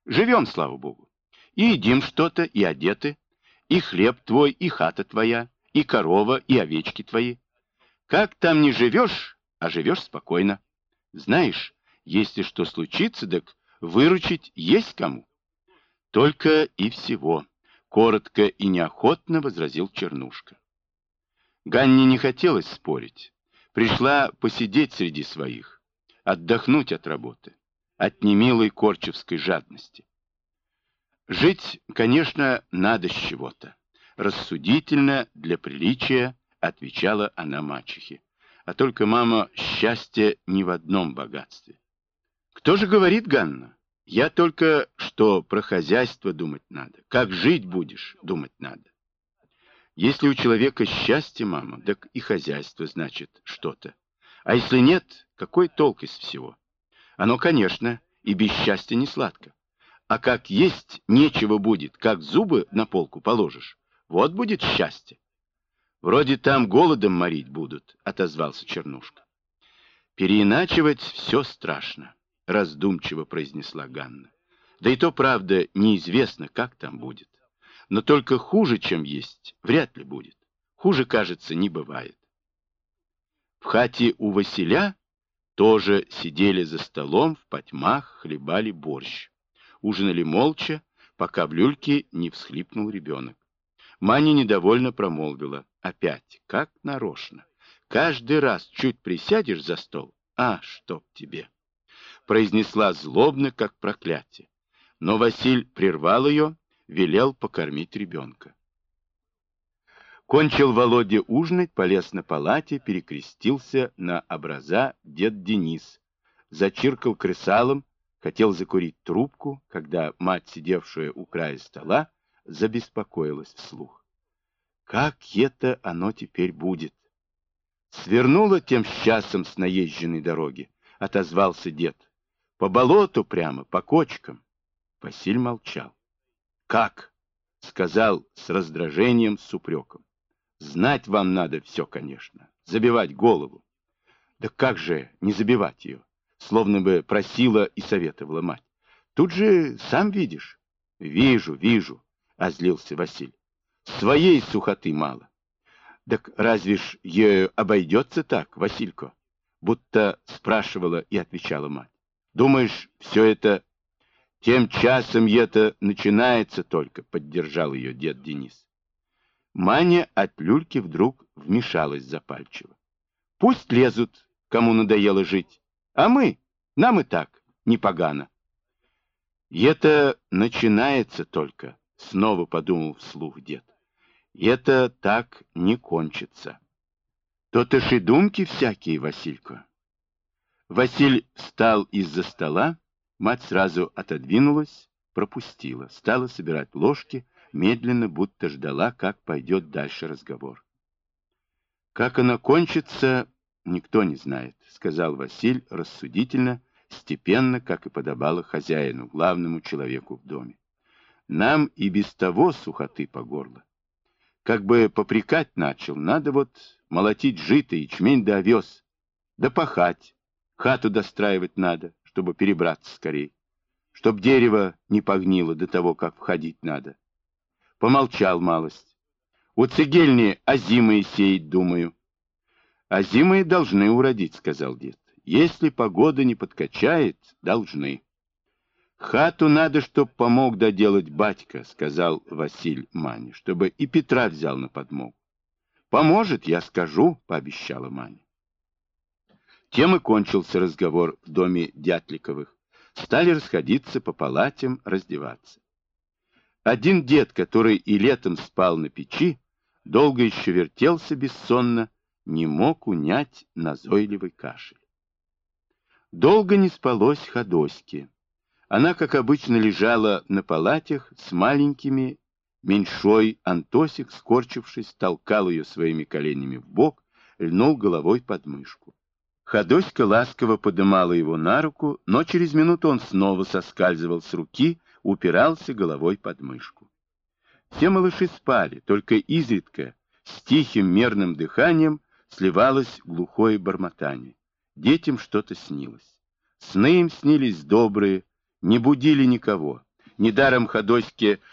Живем, слава богу. И едим что-то, и одеты, и хлеб твой, и хата твоя, и корова, и овечки твои. Как там не живешь, а живешь спокойно. Знаешь, если что случится, так выручить есть кому. Только и всего, коротко и неохотно возразил Чернушка. Ганне не хотелось спорить. Пришла посидеть среди своих, отдохнуть от работы, от немилой корчевской жадности. Жить, конечно, надо с чего-то. Рассудительно, для приличия, отвечала она мачехе. А только, мама, счастье не в одном богатстве. Кто же говорит, Ганна? Я только, что про хозяйство думать надо. Как жить будешь, думать надо. Если у человека счастье, мама, так и хозяйство значит что-то. А если нет, какой толк из всего? Оно, конечно, и без счастья не сладко. А как есть нечего будет, как зубы на полку положишь, вот будет счастье. Вроде там голодом морить будут, отозвался Чернушка. Переиначивать все страшно, раздумчиво произнесла Ганна. Да и то, правда, неизвестно, как там будет. Но только хуже, чем есть, вряд ли будет. Хуже, кажется, не бывает. В хате у Василя тоже сидели за столом, в потьмах хлебали борщ. Ужинали молча, пока в люльке не всхлипнул ребенок. Маня недовольно промолвила. Опять, как нарочно. Каждый раз чуть присядешь за стол, а, чтоб тебе. Произнесла злобно, как проклятие. Но Василь прервал ее, велел покормить ребенка. Кончил Володя ужинать, полез на палате, перекрестился на образа дед Денис, зачиркал кресалом, хотел закурить трубку, когда мать, сидевшая у края стола, забеспокоилась вслух. Как это оно теперь будет? Свернула тем часом с наезженной дороги, отозвался дед. По болоту прямо, по кочкам. Василь молчал. Как? Сказал с раздражением, с упреком. Знать вам надо все, конечно. Забивать голову. Да как же не забивать ее? Словно бы просила и советовала мать. Тут же сам видишь. Вижу, вижу, озлился Василь. Своей сухоты мало. Так разве ж ею обойдется так, Василько? Будто спрашивала и отвечала мать. Думаешь, все это тем часом это начинается только, поддержал ее дед Денис. Маня от люльки вдруг вмешалась запальчиво. Пусть лезут, кому надоело жить, а нам и так непогано. И это начинается только, снова подумал вслух дед. И это так не кончится. То-то ж и думки всякие, Василько. Василь встал из-за стола, мать сразу отодвинулась, пропустила, стала собирать ложки, медленно, будто ждала, как пойдет дальше разговор. Как оно кончится, никто не знает, сказал Василь рассудительно, степенно, как и подобало хозяину, главному человеку в доме. Нам и без того сухоты по горло. Как бы попрекать начал, надо вот молотить жито, ячмень да овес, да пахать, хату достраивать надо, чтобы перебраться скорей, чтоб дерево не погнило до того, как входить надо. Помолчал малость. У цегельни озимые сеять, думаю. Озимые должны уродить, сказал дед. Если погода не подкачает, должны. Хату надо, чтоб помог доделать батька, сказал Василь Мане, чтобы и Петра взял на подмогу. Поможет, я скажу, пообещала Маня. Тем и кончился разговор в доме Дятликовых. Стали расходиться по палатам, раздеваться. Один дед, который и летом спал на печи, долго еще вертелся бессонно, не мог унять назойливый кашель. Долго не спалось Ходоське. Она, как обычно, лежала на палатях с маленькими, меньшой Антосик, скорчившись, толкал ее своими коленями в бок, льнул головой под мышку. Ходоська ласково подымала его на руку, но через минуту он снова соскальзывал с руки, упирался головой под мышку. Все малыши спали, только изредка, с тихим мерным дыханием, сливалось глухое бормотание. Детям что-то снилось. Сны им снились добрые, не будили никого, Недаром Ходоське